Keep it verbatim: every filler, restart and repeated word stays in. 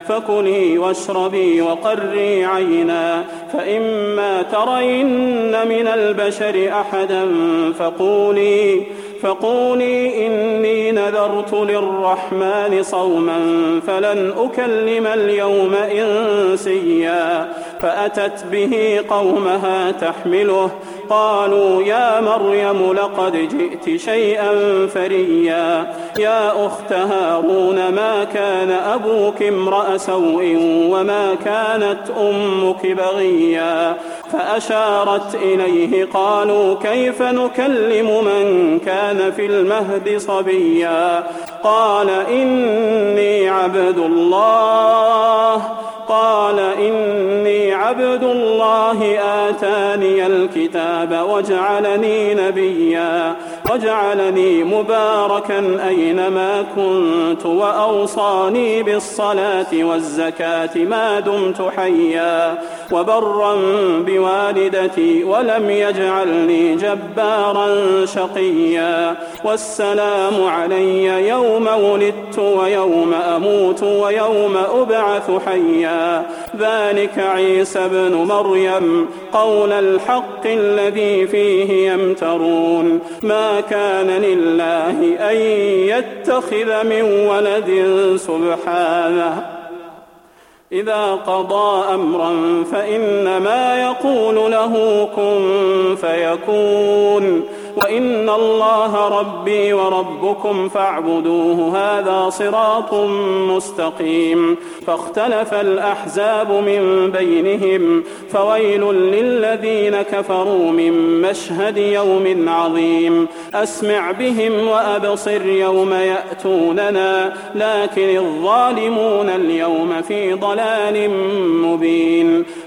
فكلي واشربي وقري عينا، فإما ترين من البشر أحدا فقولي فقولي إني نذرت للرحمن صوما فلن أكلم اليوم إنسيا. فأتت به قومها تحمله، قالوا يا مريم لقد جئت شيئا فريا. يا أخت هارون ما كان أبوك امرأ سوء وما كانت أمك بغيا. فأشارت إليه، قالوا كيف نكلم من كان في المهد صبيا. قال إني عبد الله قال إني عبد الله آتاني الكتاب وجعلني نبيا وجعلني مباركا أينما كنت وأوصاني بالصلاة والزكاة ما دمت حيا وبرا بوالدتي ولم يجعلني جبارا شقيا. والسلام علي يوم ولدت ويوم أموت ويوم أبعث حيا. ذلك عيسى بن مريم قول الحق الذي فيه يمترون. ما كان لله أن يتخذ من ولد سبحانه، إذا قضى أمرا فإنما يقول له كن فيكون. وإن الله ربي وربكم فاعبدوه هذا صراط مستقيم. فاختلف الأحزاب من بينهم، فويل للذين كفروا من مشهد يوم عظيم. أسمع بهم وأبصر يوم يأتوننا، لكن الظالمون اليوم في ضلال مبين.